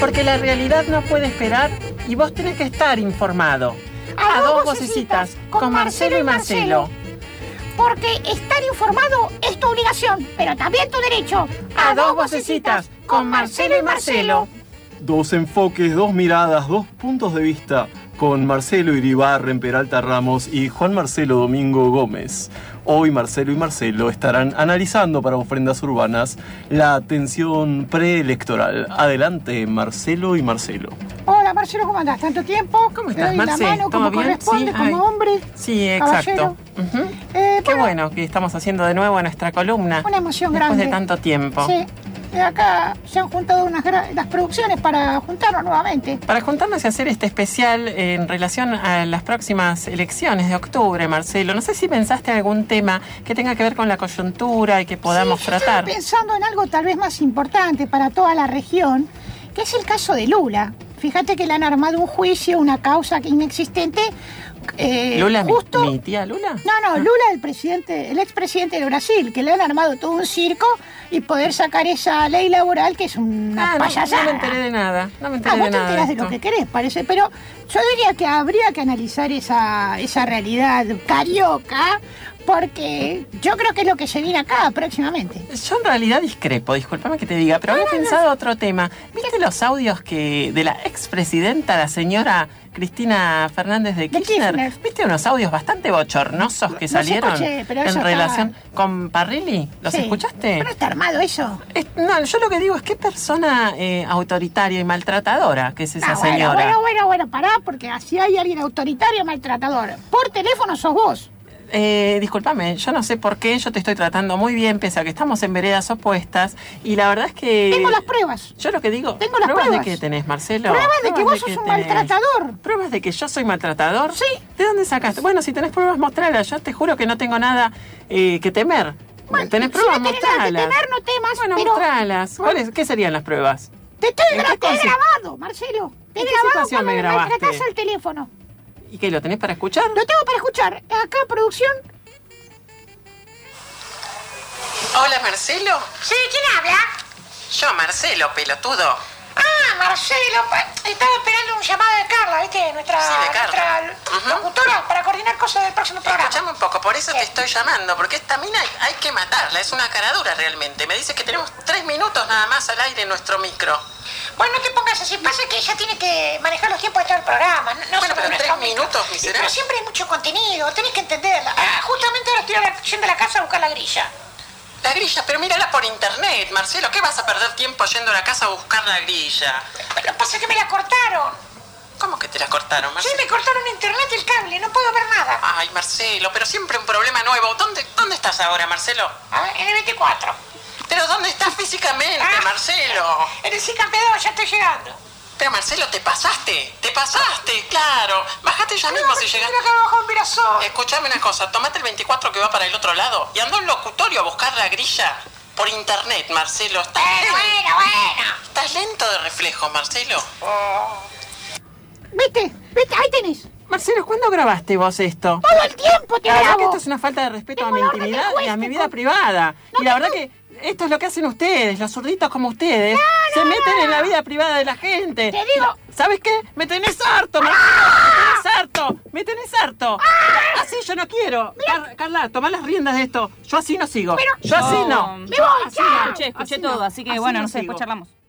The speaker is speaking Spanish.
Porque la realidad no puede esperar y vos tenés que estar informado. A dos vocecitas con Marcelo y Marcelo. Porque estar informado es tu obligación, pero también tu derecho. A dos vocecitas con Marcelo y Marcelo. Dos enfoques, dos miradas, dos puntos de vista con Marcelo Iribarren Peralta Ramos y Juan Marcelo Domingo Gómez. Hoy Marcelo y Marcelo estarán analizando para Ofrendas Urbanas la tensión preelectoral. Adelante, Marcelo y Marcelo. Hola Marcelo, ¿cómo andás? ¿Tanto tiempo? ¿Cómo estás, Te doy Marce? la mano como bien? corresponde, Sí, como hombre. Sí, exacto. Qué bueno que estamos haciendo de nuevo nuestra columna. Una emoción después grande. de tanto tiempo. Sí. Acá se han juntado las producciones para juntarnos nuevamente. Para juntarnos y hacer este especial en relación a las próximas elecciones de octubre, Marcelo. No sé si pensaste algún tema que tenga que ver con la coyuntura y que podamos tratar. Estoy pensando en algo tal vez más importante para toda la región, que es el caso de Lula. Fíjate que le han armado un juicio, una causa inexistente. ¿Lula, justo... mi tía Lula? No, Lula, el expresidente de Brasil, que le han armado todo un circo y poder sacar esa ley laboral que es una payasada. No me enteré de nada. No me enteré de vos te nada. enterás de lo que querés, parece. Pero yo diría que habría que analizar esa realidad carioca, porque yo creo que es lo que se viene acá próximamente. Yo en realidad discrepo, discúlpame que te diga, pero había pensado otro tema. ¿Viste los audios de la expresidenta, la señora Cristina Fernández de Kirchner? ¿Viste unos audios bastante bochornosos que salieron en relación con Parrilli? ¿Los escuchaste? ¿Pero está armado eso? No, yo lo que digo es qué persona autoritaria y maltratadora que es esa señora. Bueno, pará, porque así hay alguien autoritario y maltratador. Por teléfono sos vos. Discúlpame, yo no sé por qué, yo te estoy tratando muy bien, pese a que estamos en veredas opuestas, y la verdad es que... Tengo las pruebas. Yo lo que digo... Tengo las pruebas. ¿De qué tenés, Marcelo? Pruebas de que vos sos un maltratador. ¿Pruebas de que yo soy maltratador? Sí. ¿De dónde sacaste? Bueno, si tenés pruebas, mostralas. Yo te juro que no tengo nada que temer. Bueno, ¿tenés pruebas? Si no tenés nada que temer, no temas. Bueno, pero... mostralas. ¿Qué serían las pruebas? Te he grabado, Marcelo. Te he grabado situación cuando me grabaste? maltratás al teléfono. ¿Y qué, lo tenés para escuchar? Lo tengo para escuchar. Acá, producción. Hola, Marcelo. Sí, ¿quién habla? Yo, Marcelo, pelotudo. Marcelo, estaba esperando un llamado de Carla, ¿viste? Nuestra locutora, para coordinar cosas del próximo programa. Escuchame un poco, por eso te estoy llamando, porque esta mina hay que matarla, es una caradura realmente. Me dice que tenemos 3 minutos nada más al aire en nuestro micro. Bueno, no te pongas así, pasa que ella tiene que manejar los tiempos de todo el programa. Bueno, pero 3 minutos, miserable. Pero siempre hay mucho contenido, tenés que entenderla. Justamente ahora estoy yendo a la casa a buscar la grilla. La grilla, pero mírala por internet, Marcelo. ¿Qué vas a perder tiempo yendo a la casa a buscar la grilla? Pero lo que pasa es que me la cortaron. ¿Cómo que te la cortaron, Marcelo? Sí, me cortaron internet y el cable, no puedo ver nada. Ay, Marcelo, pero siempre un problema nuevo. ¿Dónde estás ahora, Marcelo? En el 24. ¿Pero dónde estás físicamente, Marcelo? En el Campeador, ya estoy llegando. Pero Marcelo, te pasaste, claro. Bájate ya mismo si llegas. Escuchame una cosa, tomate el 24 que va para el otro lado y anda a un locutorio a buscar la grilla por internet, Marcelo. Bueno. Estás lento de reflejo, Marcelo. Vete, ahí tenés. Marcelo, ¿cuándo grabaste vos esto? Todo el tiempo te La verdad grabo. que esto es una falta de respeto a mi intimidad y a mi vida privada. Y la verdad que esto es lo que hacen ustedes, los zurditos como ustedes. Se meten en la vida privada de la gente. Te digo. ¿Sabes qué? Me tenés harto, me tenés harto. Así yo no quiero. Carla, tomá las riendas de esto. Yo así no sigo. Yo así no. Me voy, chao. Escuché todo, así que bueno, no sé, después charlamos.